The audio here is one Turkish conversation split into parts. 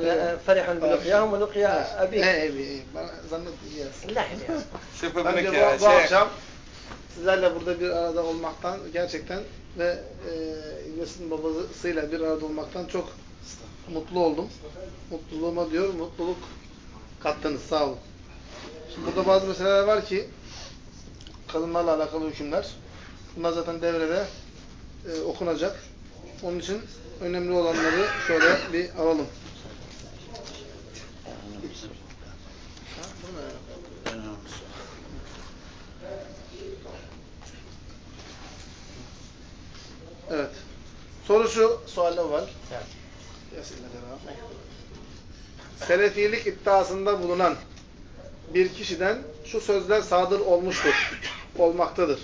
فرح بلقياهم ولقيا أبيك. Bu akşam sizlerle burada bir arada olmaktan gerçekten ve İlyas'ın babasıyla bir arada olmaktan çok mutlu oldum. Mutluluğuma diyor, mutluluk kattınız. Sağ olun. Şimdi burada bazı meseleler var ki kadınlarla alakalı hükümler. Bunlar zaten devrede okunacak. Onun için önemli olanları şöyle bir alalım. Evet. Soru şu, sual var. Selefilik iddiasında bulunan bir kişiden şu sözler sadır olmuştur, olmaktadır.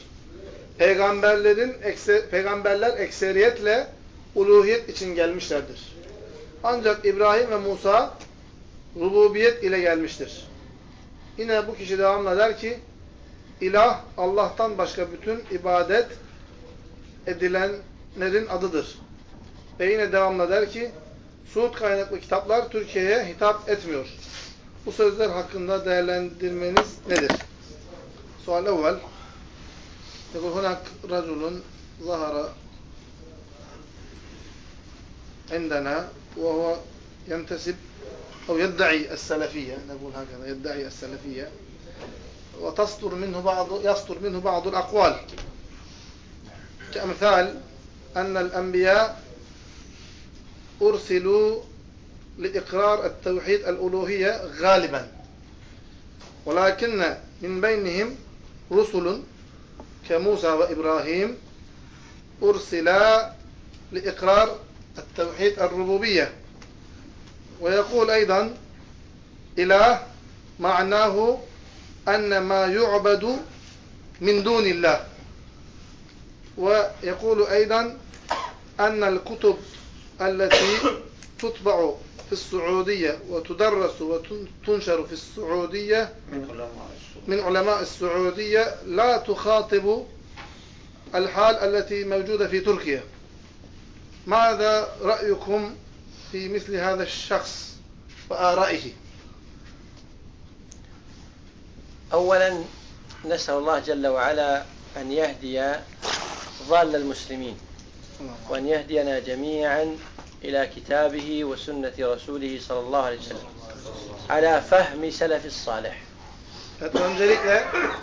Peygamberler ekseriyetle uluhiyet için gelmişlerdir. Ancak İbrahim ve Musa rububiyet ile gelmiştir. Yine bu kişi devamla der ki, İlah Allah'tan başka bütün ibadet edilenlerin adıdır. Ve yine devamla der ki, Suud kaynaklı kitaplar Türkiye'ye hitap etmiyor. Bu sözler hakkında değerlendirmeniz nedir? Sual evvel. يقول هناك رجل ظهر عندنا وهو ينتسب أو يدعي السلفية، نقول هكذا، يدعي السلفية، يصدر منه بعض الأقوال كأمثال أن الأنبياء أرسلوا لإقرار التوحيد الألوهية غالبا، ولكن من بينهم رسل كموسى وإبراهيم أرسلا لإقرار التوحيد الربوبية. ويقول أيضا إله معناه أن ما يعبد من دون الله. ويقول أيضا أن الكتب التي تطبع في السعودية وتدرس وتنشر في السعودية من علماء السعودية لا تخاطب الحال التي موجودة في تركيا. ماذا رأيكم في مثل هذا الشخص وآرائه؟ أولا نسأل الله جل وعلا أن يهدي ضال المسلمين وأن يهدينا جميعا إلى كتابه وسنة رسوله صلى الله عليه وسلم على فهم سلف الصالح. Evet, öncelikle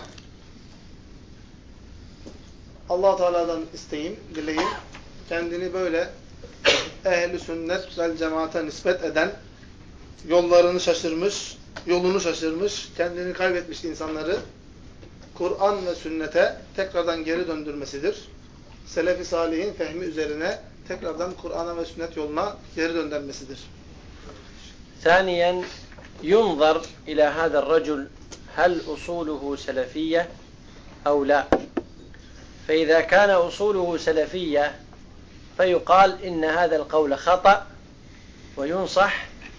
Allah Teala'dan isteğim, dileğim, kendini böyle ehl-i sünnet vel cemaate nispet eden, yolunu şaşırmış, kendini kaybetmiş insanları Kur'an ve sünnete tekrardan geri döndürmesidir. Selefi salihin fehmi üzerine tekrardan Kur'an'a ve sünnet yoluna geri döndürmesidir. ثانيا ينظر إلى هذا الرجل هل أصوله سلفية أو لا. فإذا كان أصوله سلفية فيقال إن هذا القول خطأ وينصح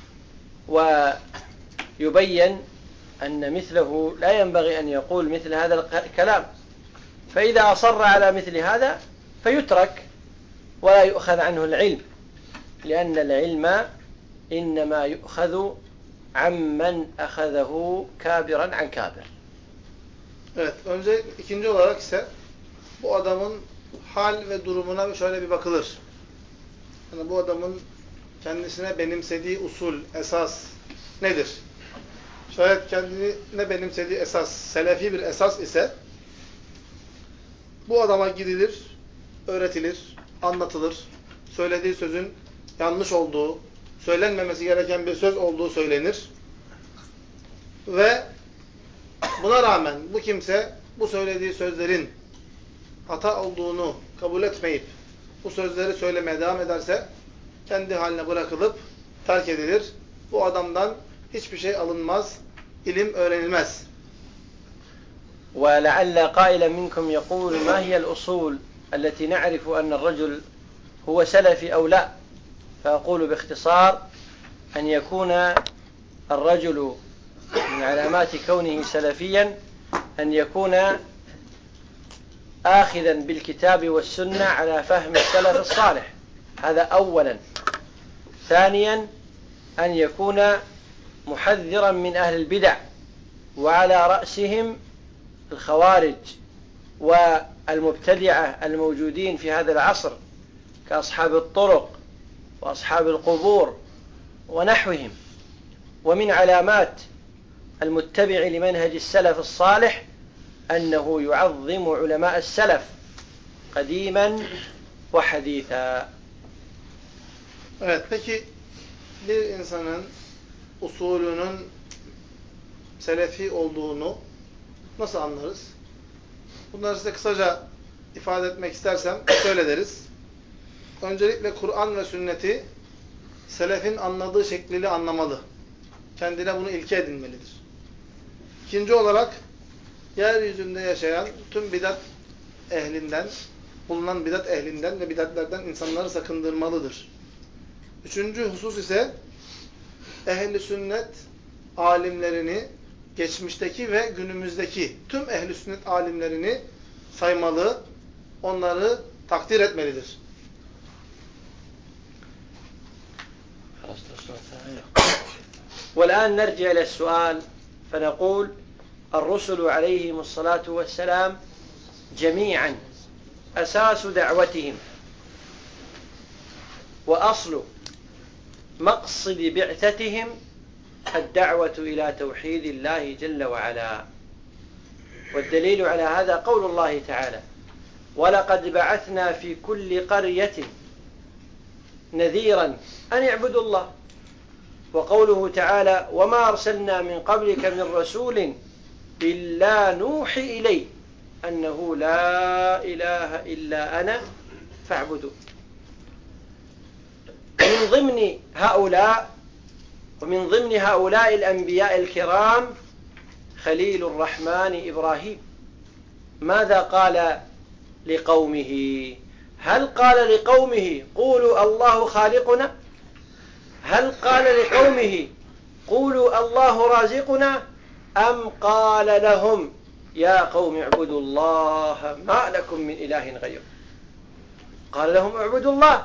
ويبين أن مثله لا ينبغي أن يقول مثل هذا الكلام. فإذا أصر على مثل هذا فيترك ولا يؤخذ عنه العلم، لأن العلم إنما يؤخذ عمن أخذه كابرا عن كابر. Evet, ikinci olarak ise bu adamın hal ve durumuna şöyle bir bakılır. Yani bu adamın kendisine benimsediği usul, esas nedir? Şayet kendine benimsediği esas, selefi bir esas ise bu adama gidilir, öğretilir, anlatılır. Söylediği sözün yanlış olduğu, söylenmemesi gereken bir söz olduğu söylenir. Ve buna rağmen bu kimse bu söylediği sözlerin hata olduğunu kabul etmeyip bu sözleri söylemeye devam ederse kendi haline bırakılıp terk edilir. Bu adamdan hiçbir şey alınmaz, ilim öğrenilmez. ولعل قائلا منكم يقول ما هي الأصول التي نعرف أن الرجل هو سلفي أو لا. فأقول باختصار أن يكون الرجل من علامات كونه سلفيا أن يكون آخذا بالكتاب والسنة على فهم السلف الصالح. هذا أولا. ثانيا أن يكون محذرا من أهل البدع، وعلى رأسهم الخوارج والمبتدعة الموجودين في هذا العصر كأصحاب الطرق وأصحاب القبور ونحوهم. ومن علامات المتبع لمنهج السلف الصالح أنه يعظم علماء السلف قديما وحديثا. Evet, peki bir insanın usulünün selefi olduğunu nasıl anlarız? Bunları size kısaca ifade etmek istersem şöyle deriz. Öncelikle Kur'an ve sünneti selefin anladığı şekliyle anlamalı. Kendine bunu ilke edinmelidir. İkinci olarak yeryüzünde yaşayan tüm bidat ehlinden, bulunan bidat ehlinden ve bidatlerden insanları sakındırmalıdır. Üçüncü husus ise ehl-i sünnet alimlerini, geçmişteki ve günümüzdeki tüm ehl-i sünnet alimlerini saymalı, onları takdir etmelidir. والآن نرجع إلى السؤال فنقول الرسل عليهم الصلاة والسلام جميعا أساس دعوتهم وأصل مقصد بعثتهم الدعوة إلى توحيد الله جل وعلا. والدليل على هذا قول الله تعالى: ولقد بعثنا في كل قرية نذيرا أن اعبدوا الله. وقوله تعالى: وما أرسلنا من قبلك من رسول إلا نوحي إليه أنه لا إله إلا أنا فاعبدوا. ومن ضمن هؤلاء الأنبياء الكرام خليل الرحمن إبراهيم. ماذا قال لقومه؟ هل قال لقومه قولوا الله خالقنا؟ هل قال لقومه قولوا الله رازقنا؟ أم قال لهم يا قوم اعبدوا الله ما لكم من إله غيره؟ قال لهم اعبدوا الله.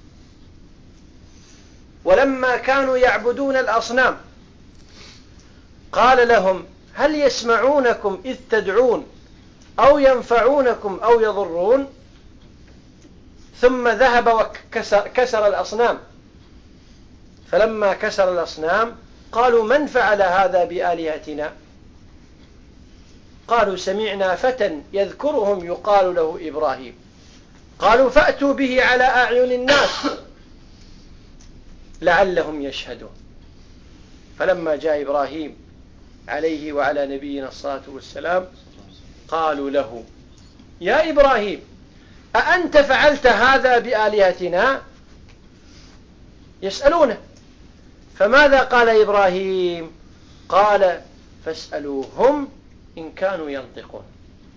ولما كانوا يعبدون الأصنام قال لهم هل يسمعونكم إذ تدعون أو ينفعونكم أو يضرون؟ ثم ذهب وكسر الأصنام. فلما كسر الأصنام قالوا من فعل هذا بآلهتنا؟ قالوا سمعنا فتى يذكرهم يقال له إبراهيم. قالوا فأتوا به على أعين الناس لعلهم يشهدون. فلما جاء إبراهيم عليه وعلى نبينا الصلاة والسلام قالوا له يا إبراهيم أأنت فعلت هذا بآلهتنا؟ يسألونه. فماذا قال إبراهيم؟ قال فاسألوهم إن كانوا ينطقون.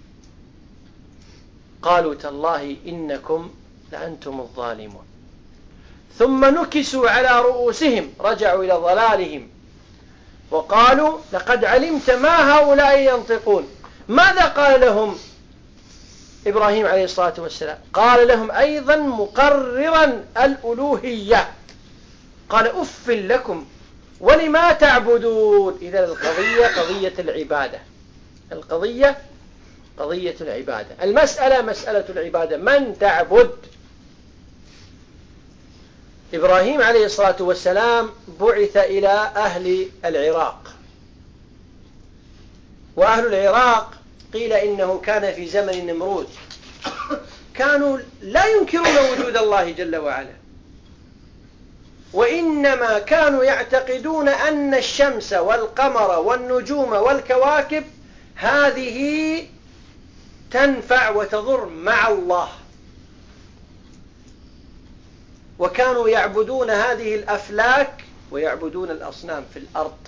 قالوا تالله إنكم لأنتم الظالمون. ثم نكسوا على رؤوسهم، رجعوا إلى ضلالهم وقالوا لقد علمت ما هؤلاء ينطقون. ماذا قال لهم إبراهيم عليه الصلاة والسلام؟ قال لهم أيضا مقررا الألوهية، قال أف لكم ولما تعبدون. إذا القضية قضية العبادة، القضية قضية العبادة، المسألة مسألة العبادة، من تعبد. إبراهيم عليه الصلاة والسلام بعث إلى أهل العراق، وأهل العراق قيل إنه كان في زمن النمرود، كانوا لا ينكرون وجود الله جل وعلا، وإنما كانوا يعتقدون أن الشمس والقمر والنجوم والكواكب هذه تنفع وتضر مع الله، وكانوا يعبدون هذه الأفلاك ويعبدون الأصنام في الأرض.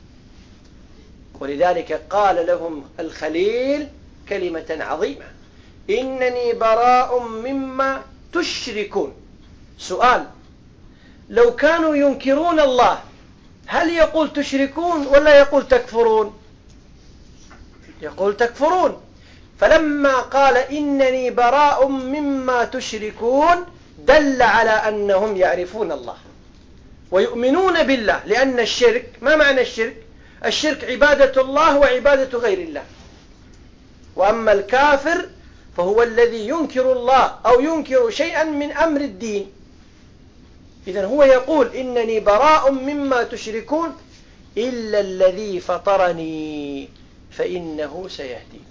ولذلك قال لهم الخليل كلمة عظيمة: إنني براء مما تشركون. سؤال: لو كانوا ينكرون الله هل يقول تشركون ولا يقول تكفرون؟ يقول تكفرون. فلما قال إنني براء مما تشركون دل على أنهم يعرفون الله، ويؤمنون بالله لأن الشرك ما معنى الشرك؟ الشرك عبادة الله وعبادة غير الله. وأما الكافر فهو الذي ينكر الله أو ينكر شيئا من أمر الدين. إذن هو يقول إنني براء مما تشركون إلا الذي فطرني فإنه سيهدين.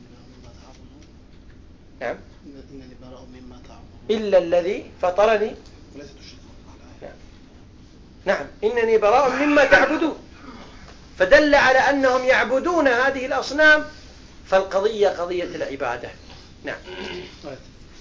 نعم. إلا الذي فطرني. نعم. إنني براء مما تعبدون. فدل على أنهم يعبدون هذه الأصنام فالقضية قضية العبادة. نعم. Evet.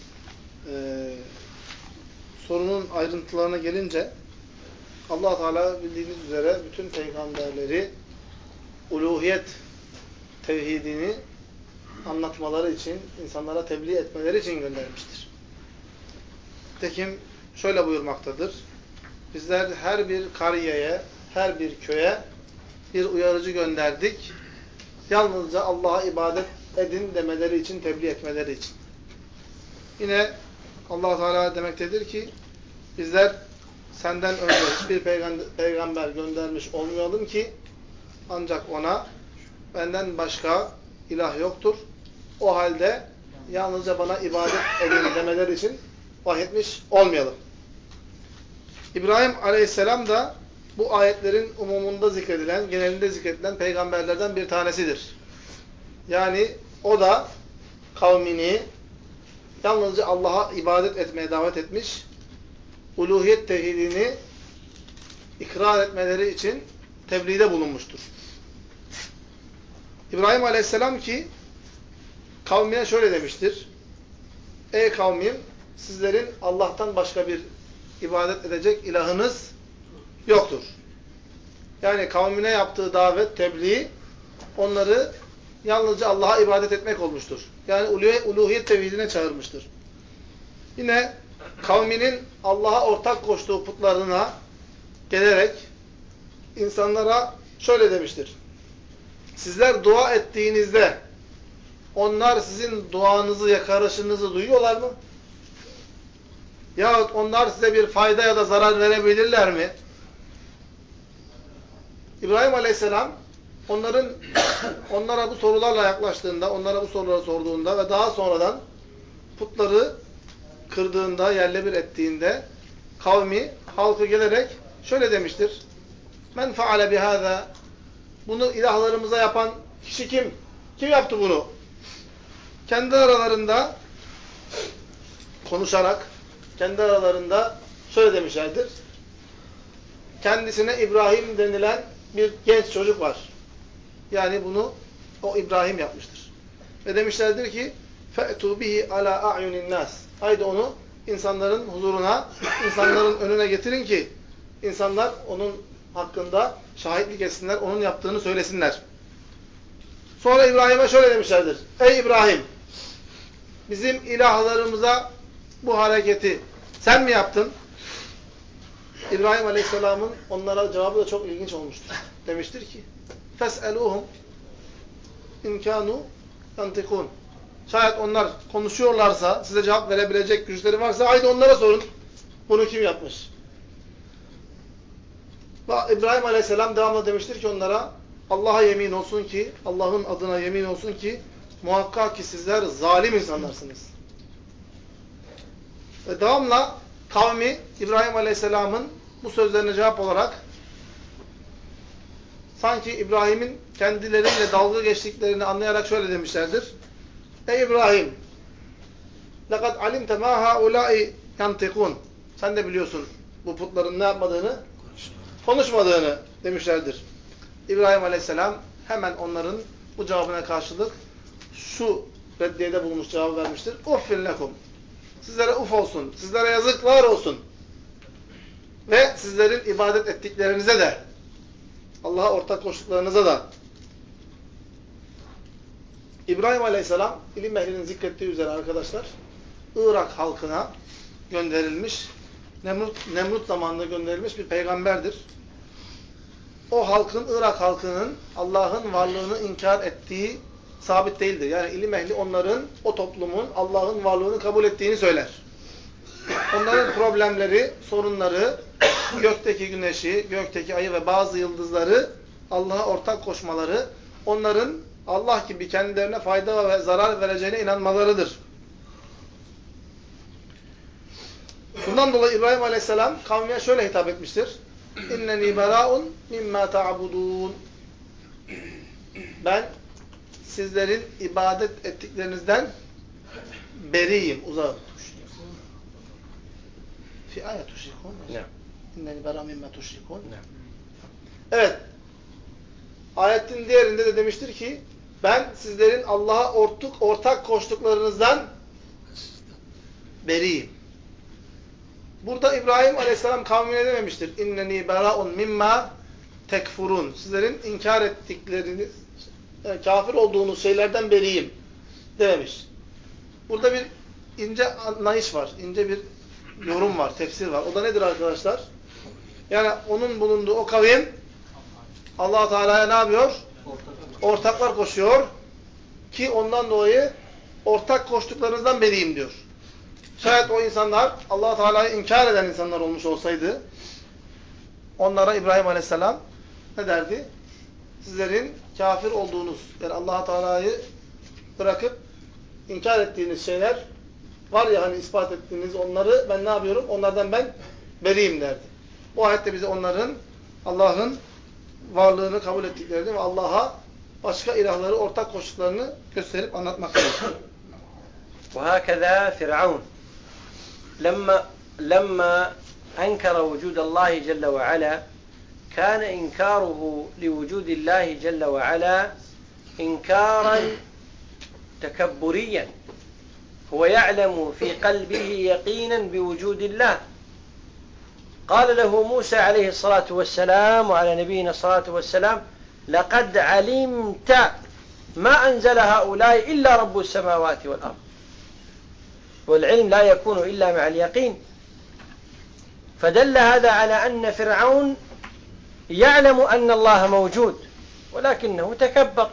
Sorunun ayrıntılarına gelince Allah Teala bildiğiniz üzere bütün peygamberleri uluhiyet tevhidini anlatmaları için, insanlara tebliğ etmeleri için göndermiştir. Tekim şöyle buyurmaktadır. Bizler her bir kariyeye, her bir köye bir uyarıcı gönderdik. Yalnızca Allah'a ibadet edin demeleri için, tebliğ etmeleri için. Yine Allah Teala demektedir ki bizler senden önce hiçbir peygamber göndermiş olmayalım ki ancak ona benden başka ilah yoktur. O halde yalnızca bana ibadet edin demeleri için vahyetmiş olmayalım. İbrahim Aleyhisselam da bu ayetlerin umumunda zikredilen, genelinde zikredilen peygamberlerden bir tanesidir. Yani o da kavmini yalnızca Allah'a ibadet etmeye davet etmiş, uluhiyet tevhidini ikrar etmeleri için tebliğde bulunmuştur. İbrahim Aleyhisselam ki kavmine şöyle demiştir. Ey kavmim, sizlerin Allah'tan başka bir ibadet edecek ilahınız yoktur. Yani kavmine yaptığı davet, tebliğ onları yalnızca Allah'a ibadet etmek olmuştur. Yani uluhiyet tevhidine çağırmıştır. Yine kavminin Allah'a ortak koştuğu putlarına gelerek insanlara şöyle demiştir. Sizler dua ettiğinizde onlar sizin duanızı, yakarışınızı duyuyorlar mı? Yahut onlar size bir fayda ya da zarar verebilirler mi? İbrahim Aleyhisselam onlara bu sorularla yaklaştığında, onlara bu soruları sorduğunda ve daha sonradan putları kırdığında, yerle bir ettiğinde kavmi, halkı gelerek şöyle demiştir. Men faale bihâzâ. Bunu ilahlarımıza yapan kişi kim? Kim yaptı bunu? Kendi aralarında konuşarak, kendi aralarında şöyle demişlerdir. Kendisine İbrahim denilen bir genç çocuk var. Yani bunu o İbrahim yapmıştır. Ve demişlerdir ki فَأْتُوا بِهِ عَلَى أَعْيُنِ النَّاسِ. Haydi onu insanların huzuruna, insanların önüne getirin ki insanlar onun hakkında şahitlik etsinler, onun yaptığını söylesinler. Sonra İbrahim'e şöyle demişlerdir. Ey İbrahim! Bizim ilahlarımıza bu hareketi sen mi yaptın? İbrahim Aleyhisselam'ın onlara cevabı da çok ilginç olmuştur. Demiştir ki فَاسْأَلُوهُمْ اِنْ كَانُوا يَنْتِقُونَ. Şayet onlar konuşuyorlarsa, size cevap verebilecek güçleri varsa haydi onlara sorun. Bunu kim yapmış? Ve İbrahim Aleyhisselam devamlı demiştir ki onlara Allah'a yemin olsun ki, Allah'ın adına yemin olsun ki muhakkak ki sizler zalim insanlarsınız. Ve devamla kavmi İbrahim Aleyhisselam'ın bu sözlerine cevap olarak sanki İbrahim'in kendileriyle dalga geçtiklerini anlayarak şöyle demişlerdir. Ey İbrahim! لَقَدْ عَلِمْتَ مَا هَؤُلَاءِ يَنْتِقُونَ. Sen de biliyorsun bu putların ne yapmadığını? Konuşmadığını demişlerdir. İbrahim Aleyhisselam hemen onların bu cevabına karşılık şu reddiyede bulmuş cevabı vermiştir. اُفِّنْ لَكُمْ. Sizlere uf olsun, sizlere yazıklar olsun. Ve sizlerin ibadet ettiklerinize de, Allah'a ortak koştuklarınıza da. İbrahim Aleyhisselam, ilim ehlinin zikrettiği üzere arkadaşlar, Irak halkına gönderilmiş, Nemrut zamanında gönderilmiş bir peygamberdir. O halkın, Irak halkının Allah'ın varlığını inkar ettiği sabit değildir. Yani ilim ehli onların, o toplumun Allah'ın varlığını kabul ettiğini söyler. Onların problemleri, sorunları gökteki güneşi, gökteki ayı ve bazı yıldızları Allah'a ortak koşmaları, onların Allah gibi kendilerine fayda ve zarar vereceğine inanmalarıdır. Bundan dolayı İbrahim Aleyhisselam kavmine şöyle hitap etmiştir. İnneni berâun mimma ta'budûn. Ben sizlerin ibadet ettiklerinizden beriyim, uzağım. Fi ayet tuşrikun. İnneni berâun mimma tuşrikun. Evet. Ayetin diğerinde de demiştir ki ben sizlerin Allah'a ortak koştuklarınızdan beriyim. Burada İbrahim Aleyhisselam kavmine dememiştir. İnneni berâun mimma tekfurun. Sizlerin inkar ettikleriniz, kafir olduğunuz şeylerden beriyim dememiş. Burada bir ince anlayış var. İnce bir yorum var, tefsir var. O da nedir arkadaşlar? Yani onun bulunduğu o kavim Allah Teala'ya ne yapıyor? Ortaklar koşuyor ki ondan dolayı ortak koştuklarınızdan beriyim diyor. Şayet o insanlar Allah Teala'yı inkar eden insanlar olmuş olsaydı onlara İbrahim Aleyhisselam ne derdi? Sizlerin kafir olduğunuz, yani Allah Teala'yı bırakıp inkar ettiğiniz şeyler var ya hani ispat ettiğiniz onları ben ne yapıyorum? Onlardan ben beriyim derdi. Bu ayette bize onların Allah'ın varlığını kabul ettiklerini ve Allah'a başka ilahları ortak koştuklarını gösterip anlatmaktadır. وهكذا فرعون لما أنكر وجود الله جل وعلا كان إنكاره لوجود الله جل وعلا إنكارا تكبريا هو يعلم في قلبه يقينا بوجود الله قال له موسى عليه الصلاة والسلام وعلى نبينا الصلاة والسلام لقد علمت ما أنزل هؤلاء إلا رب السماوات والأرض والعلم لا يكون إلا مع اليقين فدل هذا على أن فرعون يعلم أن الله موجود ولكنه تكبر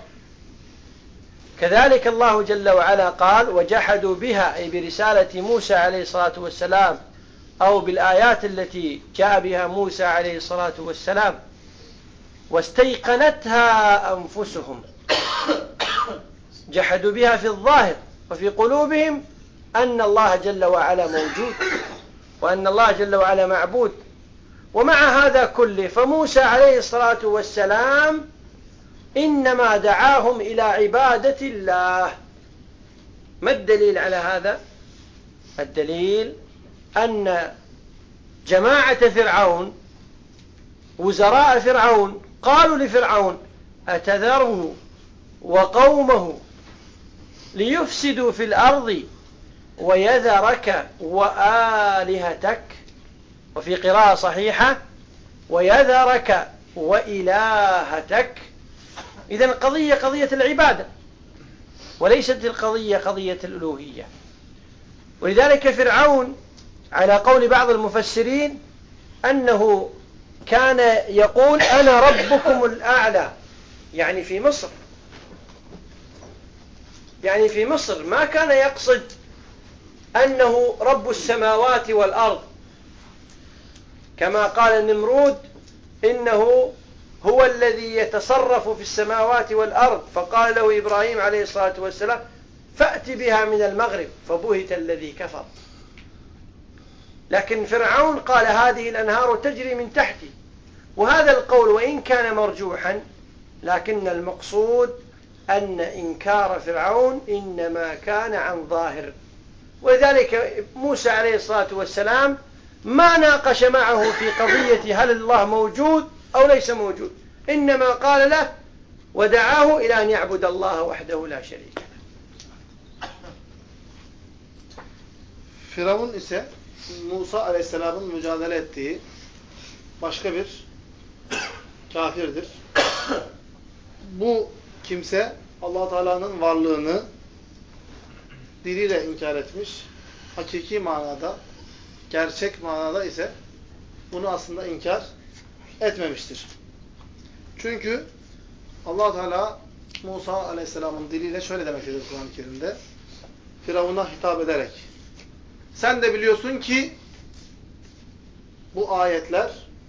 كذلك الله جل وعلا قال وجحدوا بها أي برسالة موسى عليه الصلاة والسلام أو بالآيات التي جاء بها موسى عليه الصلاة والسلام واستيقنتها أنفسهم جحدوا بها في الظاهر وفي قلوبهم أن الله جل وعلا موجود وأن الله جل وعلا معبود ومع هذا كله فموسى عليه الصلاة والسلام إنما دعاهم إلى عبادة الله. ما الدليل على هذا؟ الدليل أن جماعة فرعون وزراء فرعون قالوا لفرعون أتذره وقومه ليفسدوا في الأرض ويذرك وآلهتك وفي قراءة صحيحة ويذرك وإلهتك. إذن القضية قضية العبادة وليست القضية قضية الألوهية. ولذلك فرعون على قول بعض المفسرين أنه كان يقول أنا ربكم الأعلى يعني في مصر، يعني في مصر ما كان يقصد أنه رب السماوات والأرض كما قال النمرود إنه هو الذي يتصرف في السماوات والأرض فقال له إبراهيم عليه الصلاة والسلام فأت بها من المغرب فبهت الذي كفر. لكن فرعون قال هذه الأنهار تجري من تحتي، وهذا القول وإن كان مرجوحا لكن المقصود أن إنكار فرعون إنما كان عن ظاهر. ولذلك موسى عليه الصلاة والسلام ما ناقش معه في قضية هل الله موجود أو ليس موجود، إنما قال له ودعاه إلى أن يعبد الله وحده لا şerike له. Firavun ise Musa Aleyhisselam'ın mücadele ettiği başka bir kafirdir. Bu kimse Allah Teala'nın varlığını diliyle inkar etmiş. Hakiki manada, gerçek manada ise bunu aslında inkar etmemiştir. Çünkü Allah Teala Musa Aleyhisselam'ın diliyle şöyle demektedir Kur'an-ı Kerim'de. Firavun'a hitap ederek sen de biliyorsun ki bu ayetler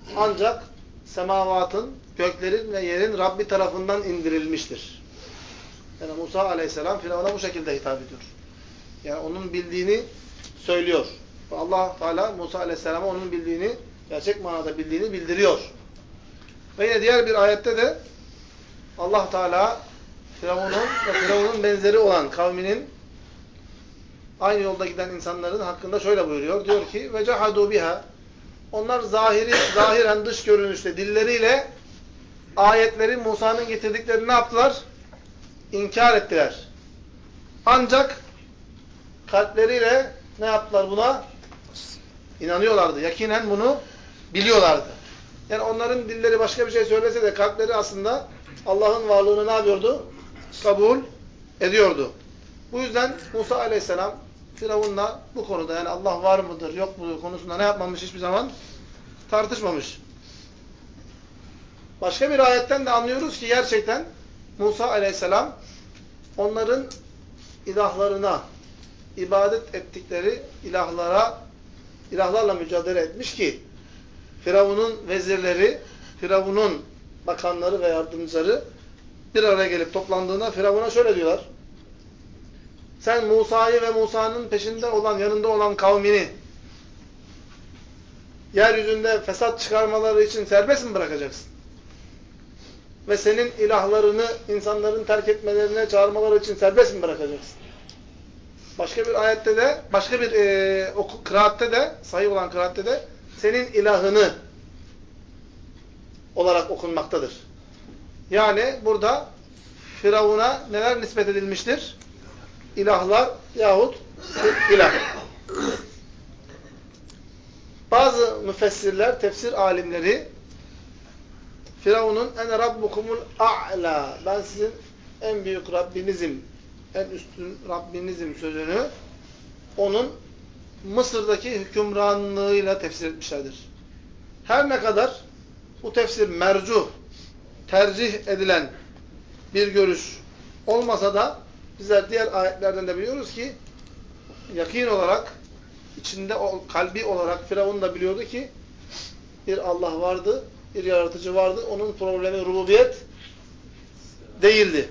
ancak semavatın, göklerin ve yerin Rabbi tarafından indirilmiştir. Yani Musa aleyhisselam Firavun'a bu şekilde hitap ediyor. Yani onun bildiğini söylüyor. Allah Teala Musa aleyhisselama onun bildiğini, gerçek manada bildiğini bildiriyor. Ve yine diğer bir ayette de Allah Teala Firavun'un benzeri olan kavminin aynı yolda giden insanların hakkında şöyle buyuruyor. Diyor ki ve cehadu biha. Onlar zahiren dış görünüşte dilleriyle ayetleri Musa'nın getirdiklerini ne yaptılar? İnkar ettiler. Ancak kalpleriyle ne yaptılar buna? İnanıyorlardı. Yakinen bunu biliyorlardı. Yani onların dilleri başka bir şey söylese de kalpleri aslında Allah'ın varlığını ne yapıyordu? Kabul ediyordu. Bu yüzden Musa aleyhisselam Firavun'la bu konuda yani Allah var mıdır yok mudur konusunda ne yapmamış hiçbir zaman? Tartışmamış. Başka bir ayetten de anlıyoruz ki gerçekten Musa aleyhisselam onların ilahlarına, ibadet ettikleri ilahlarla mücadele etmiş ki Firavun'un vezirleri, Firavun'un bakanları ve yardımcıları bir araya gelip toplandığında Firavun'a şöyle diyorlar. Sen Musa'yı ve Musa'nın peşinde olan, yanında olan kavmini yeryüzünde fesat çıkarmaları için serbest mi bırakacaksın? Ve senin ilahlarını insanların terk etmelerine çağırmaları için serbest mi bırakacaksın? Başka bir ayette de, başka bir kıraatte de, sahih olan kıraatte de senin ilahını olarak okunmaktadır. Yani burada Firavun'a neler nispet edilmiştir? İlahlar yahut ilah. Bazı müfessirler, tefsir alimleri Firavun'un ene rabbukumul a'la, ben sizin en büyük Rabbinizim, en üstün Rabbinizim sözünü onun Mısır'daki hükümranlığıyla tefsir etmişlerdir. Her ne kadar bu tefsir mercuh, tercih edilen bir görüş olmasa da bizler diğer ayetlerden de biliyoruz ki yakin olarak içinde kalbi olarak Firavun da biliyordu ki bir Allah vardı, bir yaratıcı vardı. Onun problemi rububiyet değildi.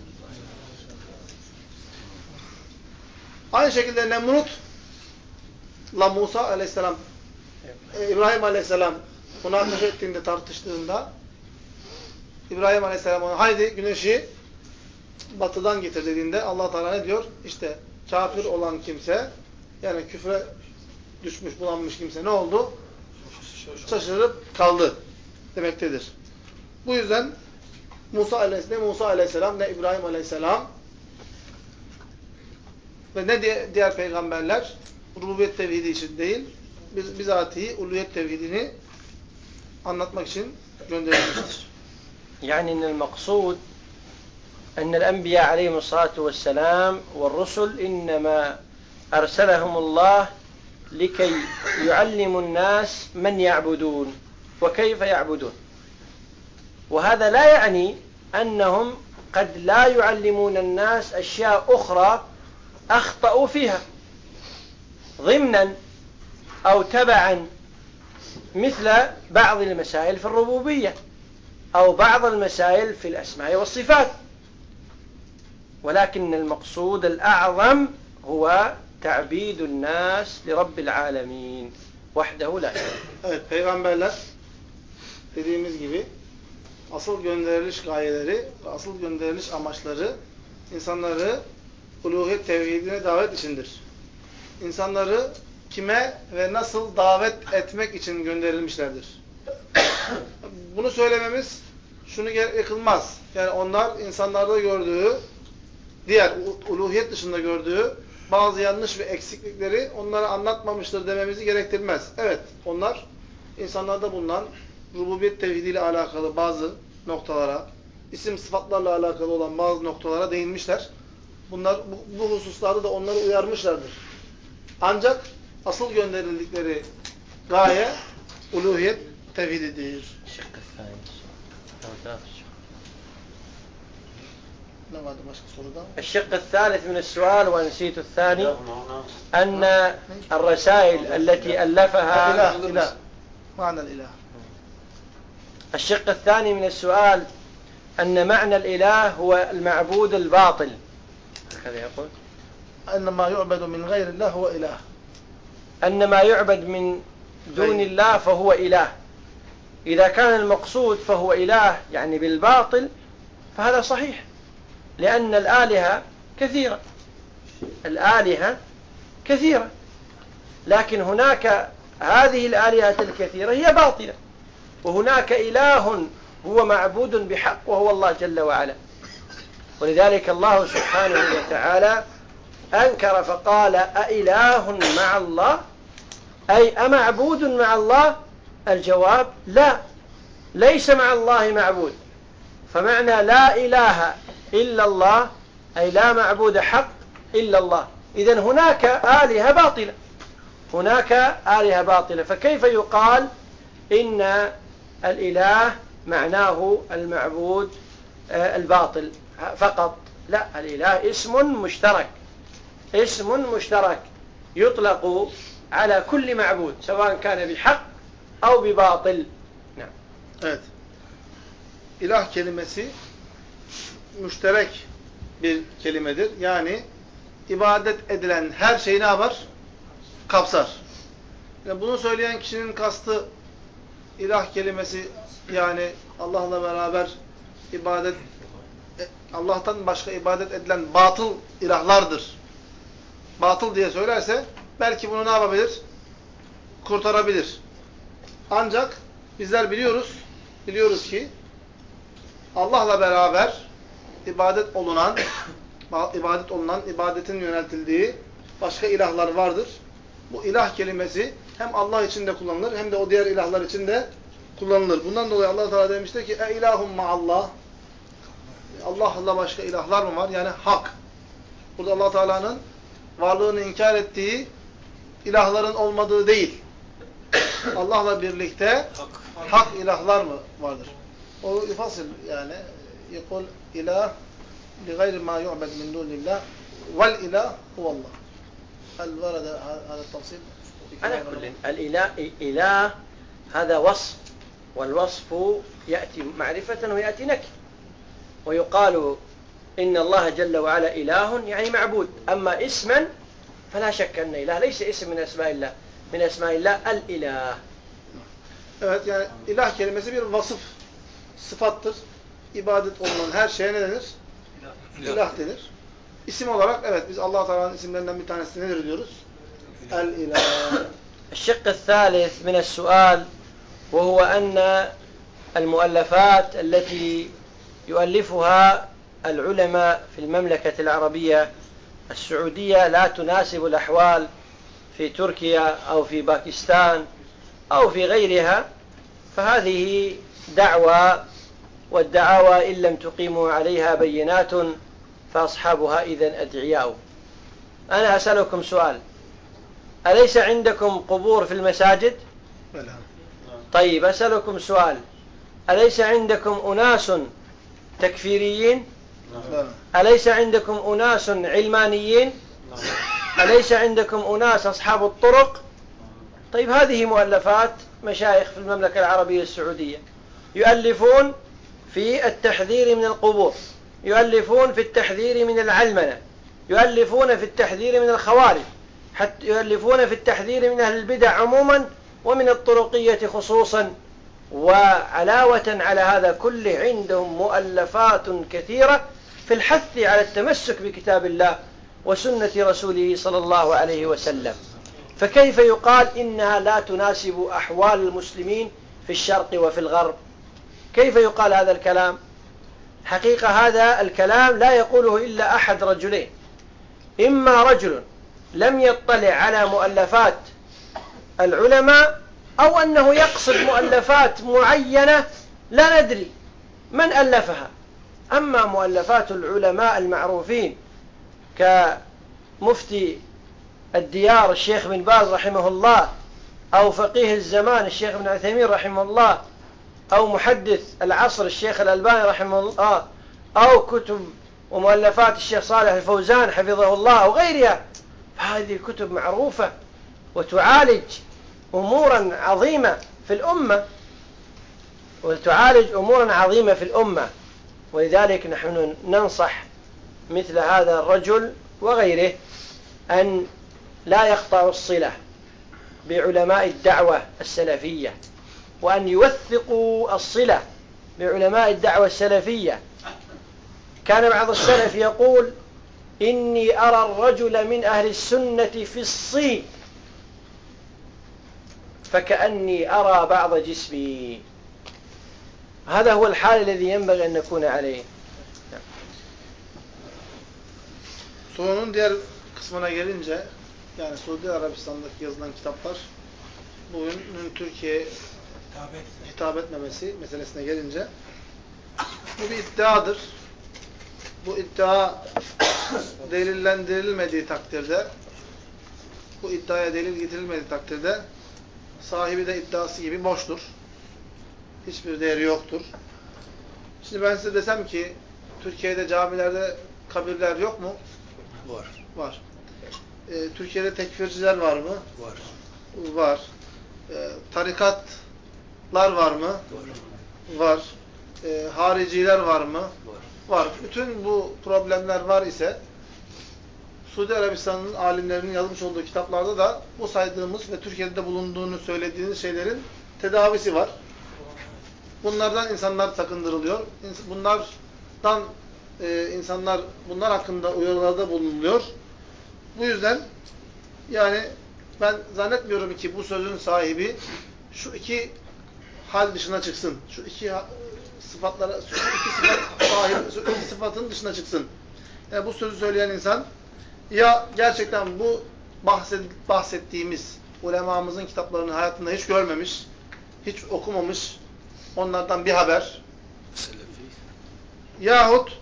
Aynı şekilde Nemrut'la Musa aleyhisselam, İbrahim aleyhisselam münakaşa ettiğinde, tartıştığında İbrahim aleyhisselam ona haydi güneşi batıdan getir dediğinde Allah Teala ne diyor? İşte kafir olan kimse, yani küfre düşmüş, bulanmış kimse ne oldu? Şaşırıp kaldı demektedir. Bu yüzden ne Musa aleyhisselam ne İbrahim aleyhisselam ve ne diğer peygamberler rububiyet tevhidi için değil, bizatihi uluhiyet tevhidini anlatmak için gönderilmiştir. يعني أن المقصود أن الأنبياء عليهم الصلاة والسلام والرسل إنما أرسلهم الله لكي يعلموا الناس من يعبدون وكيف يعبدون. وهذا لا يعني أنهم قد لا يعلمون الناس أشياء أخرى أخطأوا فيها ضمنا أو تبعا مثل بعض المسائل في الربوبية أو بعض المسائل في الأسماء والصفات. ولكن المقصود الأعظم هو تعبيد الناس لرب العالمين وحده لا شريك له. Evet, peygamberler dediğimiz gibi asıl gönderiliş gayeleri, asıl gönderiliş amaçları insanları uluhiyet tevhidine davet içindir. İnsanları kime ve nasıl davet etmek için gönderilmişlerdir. Bunu söylememiz şunu kılmaz. Yani onlar insanlarda gördüğü, diğer uluhiyet dışında gördüğü bazı yanlış ve eksiklikleri onlara anlatmamıştır dememizi gerektirmez. Evet, onlar insanlarda bulunan rububiyet tevhidiyle alakalı bazı noktalara, isim sıfatlarla alakalı olan bazı noktalara değinmişler. Bunlar bu hususlarda da onları uyarmışlardır. Ancak asıl gönderildikleri gaye uluhiyet tevhididir. الشق الثالث من السؤال ونسيت الثاني أن الرسائل التي ألفها معنى الإله الشق الثاني من السؤال أن معنى الإله هو المعبود الباطل، هكذا يقول، أن ما يعبد من غير الله هو إله، أن ما يعبد من دون الله فهو إله. إذا كان المقصود فهو إله يعني بالباطل فهذا صحيح، لأن الآلهة كثيرة، الآلهة كثيرة، لكن هناك هذه الآلهة الكثيرة هي باطلة، وهناك إله هو معبود بحق وهو الله جل وعلا. ولذلك الله سبحانه وتعالى أنكر فقال أإله مع الله، أي أمعبود مع الله؟ الجواب لا، ليس مع الله معبود. فمعنى لا إله إلا الله أي لا معبود حق إلا الله. إذن هناك آلهة باطلة، هناك آلهة باطلة، فكيف يقال إن الإله معناه المعبود الباطل فقط؟ لا، الإله اسم مشترك، اسم مشترك يطلق على كل معبود سواء كان بحق أو بباطل. نعم. Evet. İlah kelimesi müşterek bir kelimedir. Yani ibadet edilen her şeyi ne yapar? Kapsar. Yani bunu söyleyen kişinin kastı ilah kelimesi yani Allah'la beraber ibadet, Allah'tan başka ibadet edilen batıl ilahlardır. Batıl diye söylerse belki bunu ne yapabilir? Kurtarabilir. Ancak bizler biliyoruz ki Allah'la beraber ibadet olunan, ibadetin yöneltildiği başka ilahlar vardır. Bu ilah kelimesi hem Allah için de kullanılır hem de o diğer ilahlar için de kullanılır. Bundan dolayı Allah Teala demiştir ki "E ilahum ma'allah." Allah'la başka ilahlar mı var? Yani hak. Burada Allah Teala'nın varlığını inkar ettiği ilahların olmadığı değil. Allah'la birlikte hak ilahlar mı vardır? O ifasıl yani يقول إله لغير ما يعبد من دون الله والإله هو الله. هل ورد هذا التفصيل؟ على كل الإله هذا وصف، والوصف يأتي معرفة ويأتي نكر، ويقال إن الله جل وعلا إله يعني معبود. أما اسما فلا شك أن إله ليس اسم من أسماء الله، من أسماء الله الإله. Evet, yani ilah kelimesi bir vasıf, sıfattır. İbadet olunan her şeye ne denir? İlah denir. İsim olarak evet biz Allah Teala'nın isimlerinden bir tanesi nedir diyoruz? El-İlah. الشق الثالث من السؤال وهو أن المؤلفات التي يؤلفها العلماء في المملكة العربية السعودية لا تناسب الأحوال في تركيا أو في باكستان أو في غيرها، فهذه دعوى، والدعاوى إن لم تقيموا عليها بينات فأصحابها إذن أدعياء. أنا أسألكم سؤال: أليس عندكم قبور في المساجد؟ طيب أسألكم سؤال: أليس عندكم أناس تكفيريين؟ أليس عندكم أناس علمانيين؟ أليس عندكم أناس أصحاب الطرق؟ طيب هذه مؤلفات مشايخ في المملكة العربية السعودية يؤلفون في التحذير من القبور، يؤلفون في التحذير من العلمنة، يؤلفون في التحذير من الخوارج، حتى يؤلفون في التحذير من أهل البدع عموما ومن الطرقية خصوصا. وعلاوة على هذا كله عندهم مؤلفات كثيرة في الحث على التمسك بكتاب الله وسنة رسوله صلى الله عليه وسلم. فكيف يقال إنها لا تناسب أحوال المسلمين في الشرق وفي الغرب؟ كيف يقال هذا الكلام؟ حقيقة هذا الكلام لا يقوله إلا أحد رجلين: إما رجل لم يطلع على مؤلفات العلماء، أو أنه يقصد مؤلفات معينة لا ندري من ألفها. أما مؤلفات العلماء المعروفين كمفتي الديار الشيخ بن باز رحمه الله، أو فقيه الزمان الشيخ بن عثيمين رحمه الله، أو محدث العصر الشيخ الألباني رحمه الله، أو كتب ومؤلفات الشيخ صالح الفوزان حفظه الله وغيرها، فهذه كتب معروفة وتعالج أمورا عظيمة في الأمة. وتعالج أمورا عظيمة في الأمة. ولذلك نحن ننصح مثل هذا الرجل وغيره أن لا يقطعوا الصلة بعلماء الدعوة السلفية، وأن يوثقوا الصلة بعلماء الدعوة السلفية. كان بعض السلف يقول: إني أرى الرجل من أهل السنة في الصين فكأني أرى بعض جسمي. هذا هو الحال الذي ينبغي أن نكون عليه. Sorunun diğer kısmına gelince, yani Suudi Arabistan'daki yazılan kitaplar bugünün Türkiye'ye hitap etmemesi meselesine gelince, bu bir iddiadır. Bu iddia delillendirilmediği takdirde, bu iddiaya delil getirilmediği takdirde sahibi de iddiası gibi boştur. Hiçbir değeri yoktur. Şimdi ben size desem ki Türkiye'de camilerde kabirler yok mu? Var. Var. Türkiye'de tekfirciler var mı? Var. Var. Tarikatlar var mı? Var. Var. Hariciler var mı? Var. Var. Bütün bu problemler var ise Suudi Arabistan'ın alimlerinin yazmış olduğu kitaplarda da bu saydığımız ve Türkiye'de bulunduğunu söylediğiniz şeylerin tedavisi var. Bunlardan insanlar sakındırılıyor. Bunlardan insanlar bunlar hakkında uyarılarda bulunuluyor. Bu yüzden yani ben zannetmiyorum ki bu sözün sahibi şu iki hal dışına çıksın. Şu iki sıfatlara, şu iki sıfat sahibi, şu iki sıfatın dışına çıksın. Yani bu sözü söyleyen insan ya gerçekten bu bahsettiğimiz ulemamızın kitaplarını hayatında hiç görmemiş, hiç okumamış, onlardan bir haber. Selefi. Yahut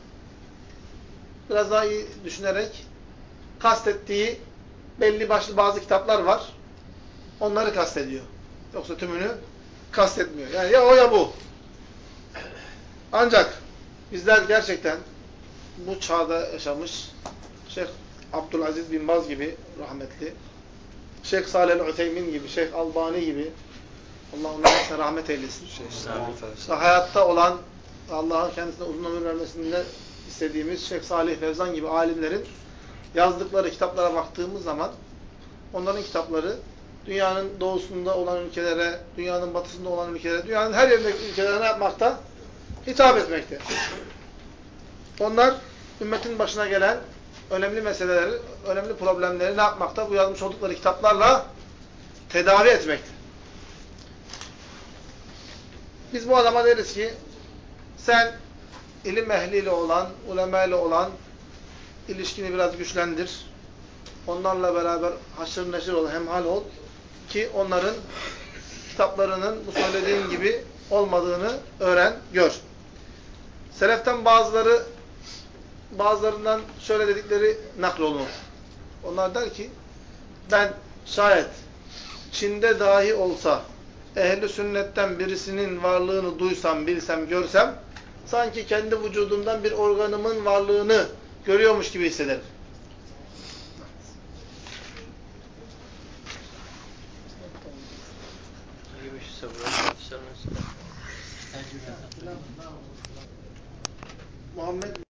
biraz daha iyi düşünerek kastettiği belli başlı bazı kitaplar var. Onları kastediyor. Yoksa tümünü kastetmiyor. Yani ya o ya bu. Ancak bizler gerçekten bu çağda yaşamış Şeyh Abdülaziz bin Baz gibi rahmetli, Şeyh Salih el-Ütheymin gibi, Şeyh Albani gibi, Allah onlara rahmet eylesin. Hayatta olan, Allah'ın kendisine uzun ömür vermesini istediğimiz Şeyh Salih Fevzan gibi alimlerin yazdıkları kitaplara baktığımız zaman onların kitapları dünyanın doğusunda olan ülkelere, dünyanın batısında olan ülkelere, dünyanın her yerindeki ülkelere ne yapmakta? Hitap etmekte. Onlar ümmetin başına gelen önemli meseleleri, önemli problemleri ne yapmakta? Bu yazmış oldukları kitaplarla tedavi etmekte. Biz bu adama deriz ki sen ilim ehliyle olan, ulemayla olan ilişkini biraz güçlendir. Onlarla beraber haşır neşir ol, hemhal ol ki onların kitaplarının bu söylediğin gibi olmadığını öğren, gör. Seleften bazılarından şöyle dedikleri naklolunur. Onlar der ki ben şayet Çin'de dahi olsa ehli sünnetten birisinin varlığını duysam, bilsem, görsem sanki kendi vücudumdan bir organımın varlığını görüyormuş gibi hissederim. Muhammed